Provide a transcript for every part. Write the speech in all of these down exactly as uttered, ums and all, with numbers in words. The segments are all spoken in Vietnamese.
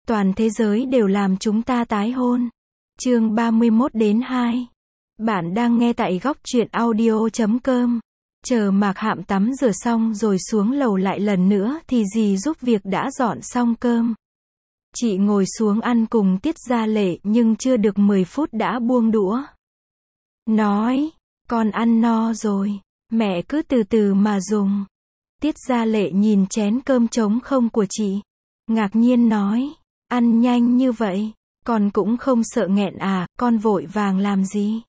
Toàn thế giới đều làm chúng ta tái hôn. Chương ba mươi mốt đến hai. Bạn đang nghe tại góc truyện audio chấm com. Chờ Mạc Hạm tắm rửa xong rồi xuống lầu lại lần nữa thì dì giúp việc đã dọn xong cơm. Chị ngồi xuống ăn cùng Tiết Gia Lệ nhưng chưa được mười phút đã buông đũa. Nói, con ăn no rồi, mẹ cứ từ từ mà dùng. Tiết Gia Lệ nhìn chén cơm trống không của chị, ngạc nhiên nói, ăn nhanh như vậy, con cũng không sợ nghẹn à, con vội vàng làm gì?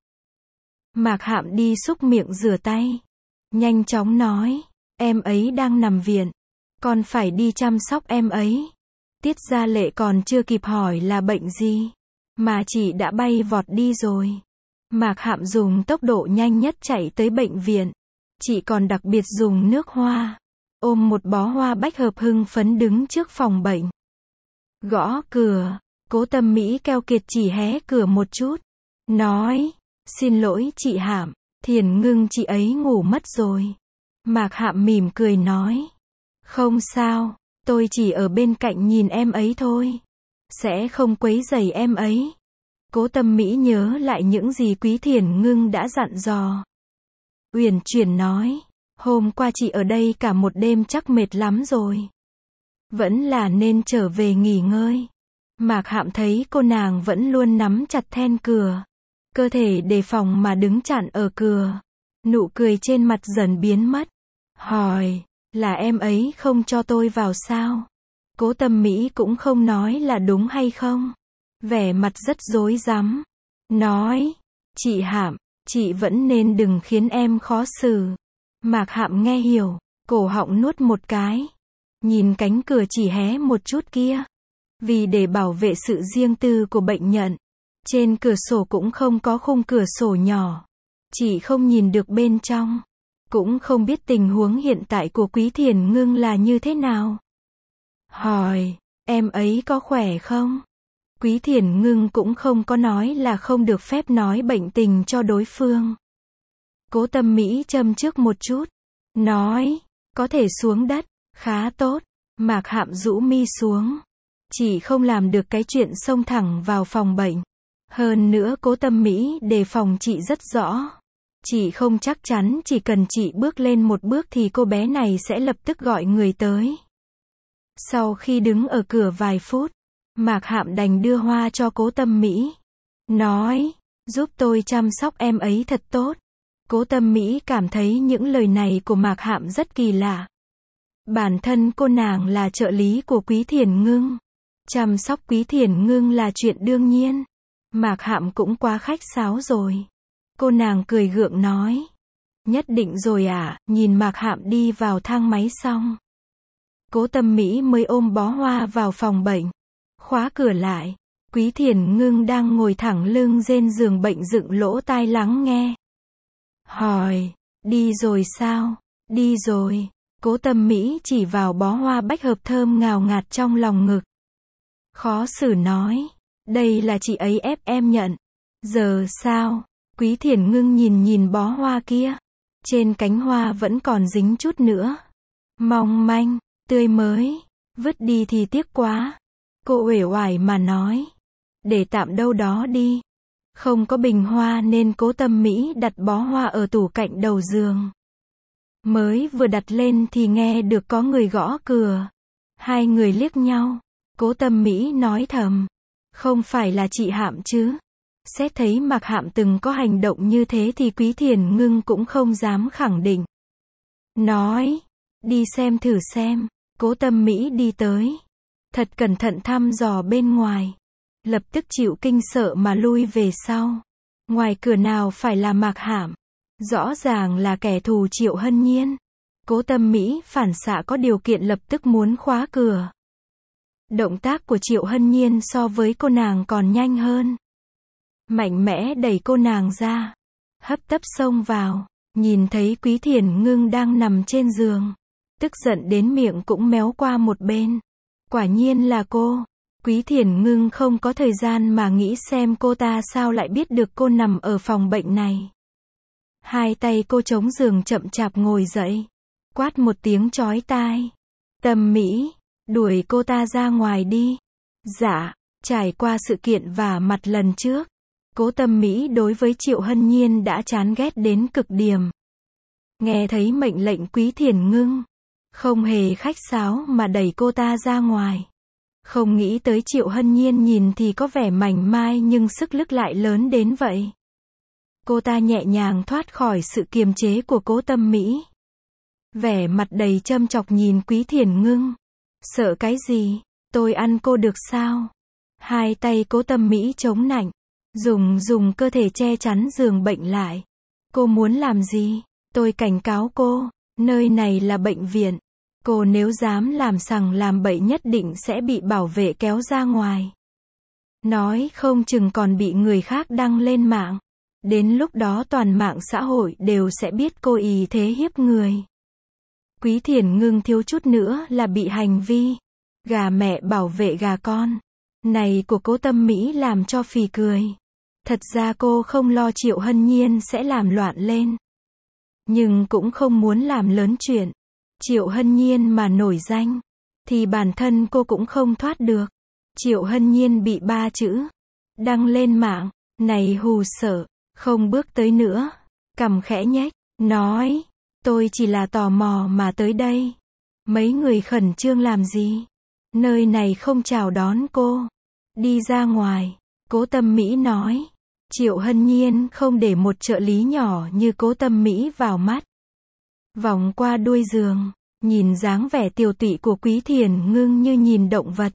Mạc Hạm đi xúc miệng rửa tay, nhanh chóng nói, em ấy đang nằm viện, con phải đi chăm sóc em ấy. Tiết Gia Lệ còn chưa kịp hỏi là bệnh gì, mà chị đã bay vọt đi rồi. Mạc Hạm dùng tốc độ nhanh nhất chạy tới bệnh viện. Chị còn đặc biệt dùng nước hoa, ôm một bó hoa bách hợp hưng phấn đứng trước phòng bệnh. Gõ cửa, Cố Tâm Mỹ keo kiệt chỉ hé cửa một chút, nói, xin lỗi chị Hạm, Thiền Ngưng chị ấy ngủ mất rồi. Mạc Hạm mỉm cười nói, không sao, tôi chỉ ở bên cạnh nhìn em ấy thôi, sẽ không quấy rầy em ấy. Cố Tâm Mỹ nhớ lại những gì Quý Thiền Ngưng đã dặn dò. Uyển chuyển nói, hôm qua chị ở đây cả một đêm chắc mệt lắm rồi. Vẫn là nên trở về nghỉ ngơi. Mạc Hạm thấy cô nàng vẫn luôn nắm chặt then cửa, cơ thể đề phòng mà đứng chặn ở cửa. Nụ cười trên mặt dần biến mất. Hỏi, là em ấy không cho tôi vào sao? Cố Tâm Mỹ cũng không nói là đúng hay không. Vẻ mặt rất rối rắm. Nói, chị Hạm, chị vẫn nên đừng khiến em khó xử. Mạc Hạm nghe hiểu, cổ họng nuốt một cái. Nhìn cánh cửa chỉ hé một chút kia. Vì để bảo vệ sự riêng tư của bệnh nhân, trên cửa sổ cũng không có khung cửa sổ nhỏ. Chị không nhìn được bên trong. Cũng không biết tình huống hiện tại của Quý Thiền Ngưng là như thế nào. Hỏi, em ấy có khỏe không? Quý Thiền Ngưng cũng không có nói là không được phép nói bệnh tình cho đối phương. Cố Tâm Mỹ châm trước một chút. Nói, có thể xuống đất, khá tốt. Mạc Hạm rũ mi xuống. Chỉ không làm được cái chuyện xông thẳng vào phòng bệnh. Hơn nữa Cố Tâm Mỹ đề phòng chị rất rõ. Chị không chắc chắn chỉ cần chị bước lên một bước thì cô bé này sẽ lập tức gọi người tới. Sau khi đứng ở cửa vài phút, Mạc Hạm đành đưa hoa cho Cố Tâm Mỹ. Nói, giúp tôi chăm sóc em ấy thật tốt. Cố Tâm Mỹ cảm thấy những lời này của Mạc Hạm rất kỳ lạ. Bản thân cô nàng là trợ lý của Quý Thiền Ngưng. Chăm sóc Quý Thiền Ngưng là chuyện đương nhiên. Mạc Hạm cũng quá khách sáo rồi. Cô nàng cười gượng nói. Nhất định rồi à, nhìn Mạc Hạm đi vào thang máy xong. Cố Tâm Mỹ mới ôm bó hoa vào phòng bệnh. Khóa cửa lại. Quý Thiền Ngưng đang ngồi thẳng lưng trên giường bệnh dựng lỗ tai lắng nghe. Hỏi, đi rồi sao? Đi rồi. Cố Tâm Mỹ chỉ vào bó hoa bách hợp thơm ngào ngạt trong lòng ngực. Khó xử nói, đây là chị ấy ép em nhận. Giờ sao? Quý Thiền Ngưng nhìn nhìn bó hoa kia. Trên cánh hoa vẫn còn dính chút nữa. Mong manh, tươi mới, vứt đi thì tiếc quá. Cô uể oải mà nói. Để tạm đâu đó đi. Không có bình hoa nên Cố Tâm Mỹ đặt bó hoa ở tủ cạnh đầu giường. Mới vừa đặt lên thì nghe được có người gõ cửa. Hai người liếc nhau. Cố Tâm Mỹ nói thầm. Không phải là chị Hạm chứ? Xét thấy Mạc Hạm từng có hành động như thế thì Quý Thiền Ngưng cũng không dám khẳng định. Nói, đi xem thử xem. Cố Tâm Mỹ đi tới. Thật cẩn thận thăm dò bên ngoài. Lập tức chịu kinh sợ mà lui về sau. Ngoài cửa nào phải là Mạc Hạm. Rõ ràng là kẻ thù Triệu Hân Nhiên. Cố Tâm Mỹ phản xạ có điều kiện lập tức muốn khóa cửa. Động tác của Triệu Hân Nhiên so với cô nàng còn nhanh hơn. Mạnh mẽ đẩy cô nàng ra. Hấp tấp xông vào. Nhìn thấy Quý Thiền Ngưng đang nằm trên giường. Tức giận đến miệng cũng méo qua một bên. Quả nhiên là cô. Quý Thiền Ngưng không có thời gian mà nghĩ xem cô ta sao lại biết được cô nằm ở phòng bệnh này. Hai tay cô chống giường chậm chạp ngồi dậy. Quát một tiếng chói tai. Tâm Mỹ, đuổi cô ta ra ngoài đi. Dạ, trải qua sự kiện vả mặt lần trước, Cố Tâm Mỹ đối với Triệu Hân Nhiên đã chán ghét đến cực điểm. Nghe thấy mệnh lệnh Quý Thiền Ngưng, không hề khách sáo mà đẩy cô ta ra ngoài. Không nghĩ tới Triệu Hân Nhiên nhìn thì có vẻ mảnh mai nhưng sức lực lại lớn đến vậy. Cô ta nhẹ nhàng thoát khỏi sự kiềm chế của Cố Tâm Mỹ. Vẻ mặt đầy châm chọc nhìn Quý Thiền Ngưng. Sợ cái gì? Tôi ăn cô được sao? Hai tay Cố Tâm Mỹ chống nạnh, dùng dùng cơ thể che chắn giường bệnh lại. Cô muốn làm gì? Tôi cảnh cáo cô, nơi này là bệnh viện. Cô nếu dám làm sằng làm bậy nhất định sẽ bị bảo vệ kéo ra ngoài. Nói không chừng còn bị người khác đăng lên mạng. Đến lúc đó toàn mạng xã hội đều sẽ biết cô ỷ thế hiếp người. Quý Thiền Ngưng thiếu chút nữa là bị hành vi gà mẹ bảo vệ gà con này của Cố Tâm Mỹ làm cho phì cười. Thật ra cô không lo Triệu Hân Nhiên sẽ làm loạn lên, nhưng cũng không muốn làm lớn chuyện. Triệu Hân Nhiên mà nổi danh thì bản thân cô cũng không thoát được. Triệu Hân Nhiên bị ba chữ đăng lên mạng này hù sợ, không bước tới nữa, cằm khẽ nhếch, nói, tôi chỉ là tò mò mà tới đây. Mấy người khẩn trương làm gì? Nơi này không chào đón cô. Đi ra ngoài. Cố Tâm Mỹ nói. Triệu Hân Nhiên không để một trợ lý nhỏ như Cố Tâm Mỹ vào mắt. Vòng qua đuôi giường, nhìn dáng vẻ tiều tụy của Quý Thiền Ngưng như nhìn động vật.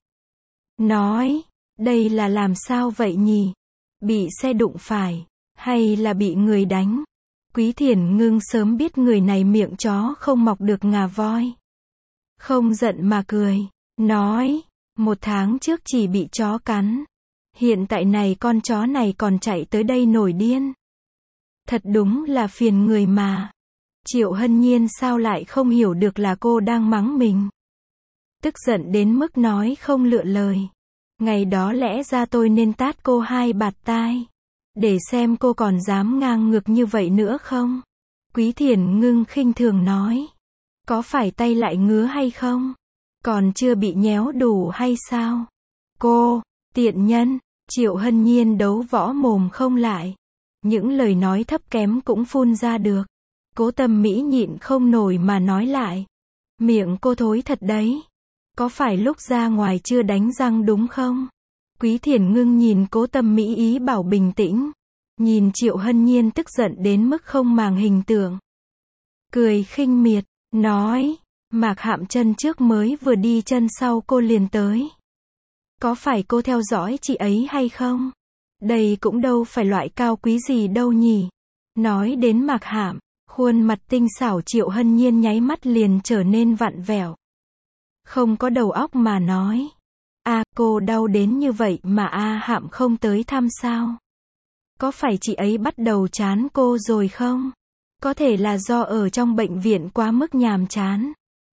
Nói, đây là làm sao vậy nhỉ? Bị xe đụng phải, hay là bị người đánh? Quý Thiền Ngưng sớm biết người này miệng chó không mọc được ngà voi. Không giận mà cười, nói, một tháng trước chỉ bị chó cắn. Hiện tại này con chó này còn chạy tới đây nổi điên. Thật đúng là phiền người mà. Triệu Hân Nhiên sao lại không hiểu được là cô đang mắng mình. Tức giận đến mức nói không lựa lời. Ngày đó lẽ ra tôi nên tát cô hai bạt tai. Để xem cô còn dám ngang ngược như vậy nữa không? Quý Thiền Ngưng khinh thường nói. Có phải tay lại ngứa hay không? Còn chưa bị nhéo đủ hay sao? Cô, tiện nhân. Triệu Hân Nhiên đấu võ mồm không lại. Những lời nói thấp kém cũng phun ra được. Cố Tâm Mỹ nhịn không nổi mà nói lại. Miệng cô thối thật đấy. Có phải lúc ra ngoài chưa đánh răng đúng không? Quý Thiền Ngưng nhìn Cố Tâm Mỹ ý bảo bình tĩnh. Nhìn Triệu Hân Nhiên tức giận đến mức không màng hình tượng. Cười khinh miệt, nói, Mạc Hạm chân trước mới vừa đi chân sau cô liền tới. Có phải cô theo dõi chị ấy hay không? Đây cũng đâu phải loại cao quý gì đâu nhỉ. Nói đến Mạc Hạm, khuôn mặt tinh xảo Triệu Hân Nhiên nháy mắt liền trở nên vặn vẹo. Không có đầu óc mà nói. A, à, cô đau đến như vậy mà A Hạm không tới thăm sao? Có phải chị ấy bắt đầu chán cô rồi không? Có thể là do ở trong bệnh viện quá mức nhàm chán.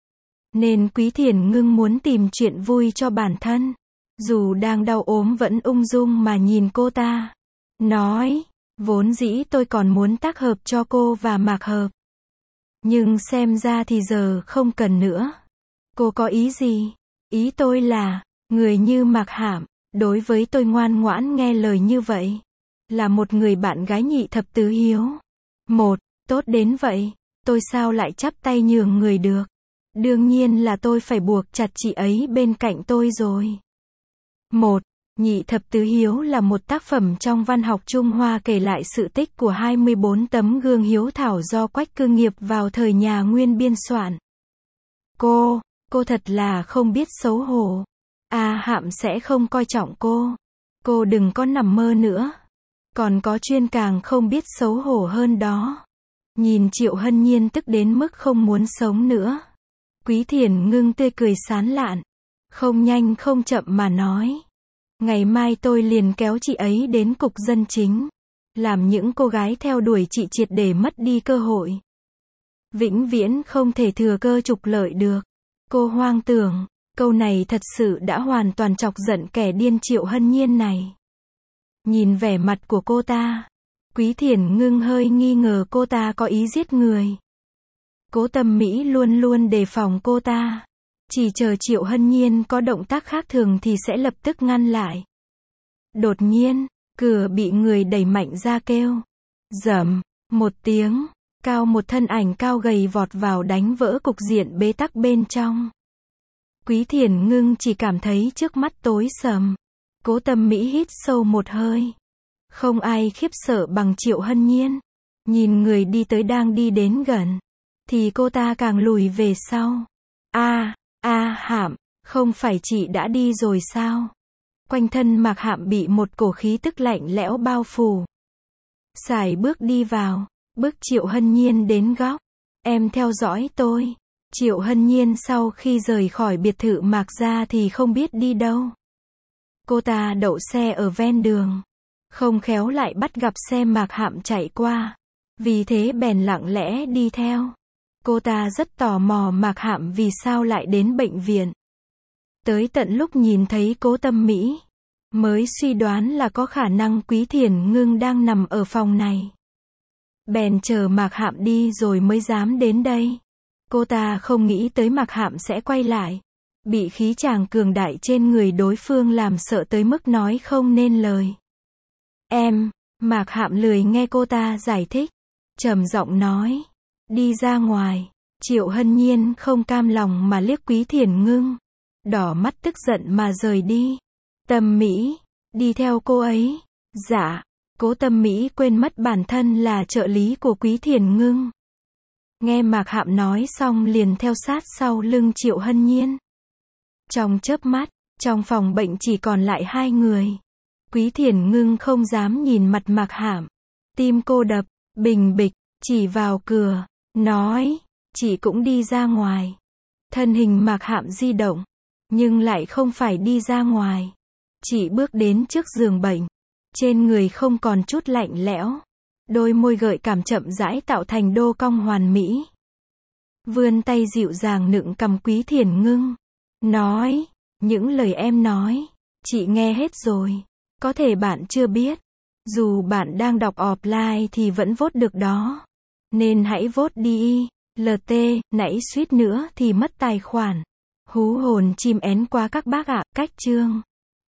Nên Quý Thiền Ngưng muốn tìm chuyện vui cho bản thân. Dù đang đau ốm vẫn ung dung mà nhìn cô ta. Nói, vốn dĩ tôi còn muốn tác hợp cho cô và Mạc Hợp. Nhưng xem ra thì giờ không cần nữa. Cô có ý gì? Ý tôi là, người như Mạc Hạm, đối với tôi ngoan ngoãn nghe lời như vậy. Là một người bạn gái nhị thập tứ hiếu. Một, tốt đến vậy, tôi sao lại chắp tay nhường người được? Đương nhiên là tôi phải buộc chặt chị ấy bên cạnh tôi rồi. Một, Nhị thập tứ hiếu là một tác phẩm trong văn học Trung Hoa kể lại sự tích của hai mươi bốn tấm gương hiếu thảo do Quách Cư Nghiệp vào thời nhà Nguyên biên soạn. Cô, cô thật là không biết xấu hổ. A Hạm sẽ không coi trọng cô. Cô đừng có nằm mơ nữa. Còn có chuyên càng không biết xấu hổ hơn đó. Nhìn Triệu Hân Nhiên tức đến mức không muốn sống nữa. Quý Thiền Ngưng tươi cười sán lạn. Không nhanh không chậm mà nói. Ngày mai tôi liền kéo chị ấy đến cục dân chính. Làm những cô gái theo đuổi chị triệt để mất đi cơ hội. Vĩnh viễn không thể thừa cơ trục lợi được. Cô hoang tưởng. Câu này thật sự đã hoàn toàn chọc giận kẻ điên Triệu Hân Nhiên này. Nhìn vẻ mặt của cô ta. Quý Thiền Ngưng hơi nghi ngờ cô ta có ý giết người. Cố Tâm Mỹ luôn luôn đề phòng cô ta. Chỉ chờ Triệu Hân Nhiên có động tác khác thường thì sẽ lập tức ngăn lại. Đột nhiên, cửa bị người đẩy mạnh ra kêu. Rầm, một tiếng, cao một thân ảnh cao gầy vọt vào đánh vỡ cục diện bế tắc bên trong. Quý Thiền Ngưng chỉ cảm thấy trước mắt tối sầm. Cố Tâm Mỹ hít sâu một hơi. Không ai khiếp sợ bằng Triệu Hân Nhiên. Nhìn người đi tới đang đi đến gần, thì cô ta càng lùi về sau. A, a Hạm, không phải chị đã đi rồi sao? Quanh thân Mạc Hạm bị một cổ khí tức lạnh lẽo bao phủ. Sải bước đi vào, bước Triệu Hân Nhiên đến góc. Em theo dõi tôi. Triệu Hân Nhiên sau khi rời khỏi biệt thự Mạc gia thì không biết đi đâu. Cô ta đậu xe ở ven đường. Không khéo lại bắt gặp xe Mạc Hạm chạy qua. Vì thế bèn lặng lẽ đi theo. Cô ta rất tò mò Mạc Hạm vì sao lại đến bệnh viện. Tới tận lúc nhìn thấy Cố Tâm Mỹ, mới suy đoán là có khả năng Quý Thiền Ngưng đang nằm ở phòng này. Bèn chờ Mạc Hạm đi rồi mới dám đến đây. Cô ta không nghĩ tới Mạc Hạm sẽ quay lại. Bị khí chàng cường đại trên người đối phương làm sợ tới mức nói không nên lời. Em, Mạc Hạm lười nghe cô ta giải thích. Trầm giọng nói. Đi ra ngoài. Triệu Hân Nhiên không cam lòng mà liếc Quý Thiền Ngưng. Đỏ mắt tức giận mà rời đi. Tâm Mỹ, đi theo cô ấy. Dạ. Cố Tâm Mỹ quên mất bản thân là trợ lý của Quý Thiền Ngưng. Nghe Mạc Hạm nói xong liền theo sát sau lưng Triệu Hân Nhiên. Trong chớp mắt, trong phòng bệnh chỉ còn lại hai người. Quý Thiền Ngưng không dám nhìn mặt Mạc Hạm. Tim cô đập, bình bịch, chỉ vào cửa, nói, chị cũng đi ra ngoài. Thân hình Mạc Hạm di động, nhưng lại không phải đi ra ngoài. Chị bước đến trước giường bệnh. Trên người không còn chút lạnh lẽo. Đôi môi gợi cảm chậm rãi tạo thành đô cong hoàn mỹ. Vươn tay dịu dàng nựng cầm Quý Thiền Ngưng. Nói, những lời em nói, chị nghe hết rồi. Có thể bạn chưa biết. Dù bạn đang đọc offline thì vẫn vote được đó. Nên hãy vote đi. lờ tê, nãy suýt nữa thì mất tài khoản. Hú hồn chim én quá các bác ạ, cách chương.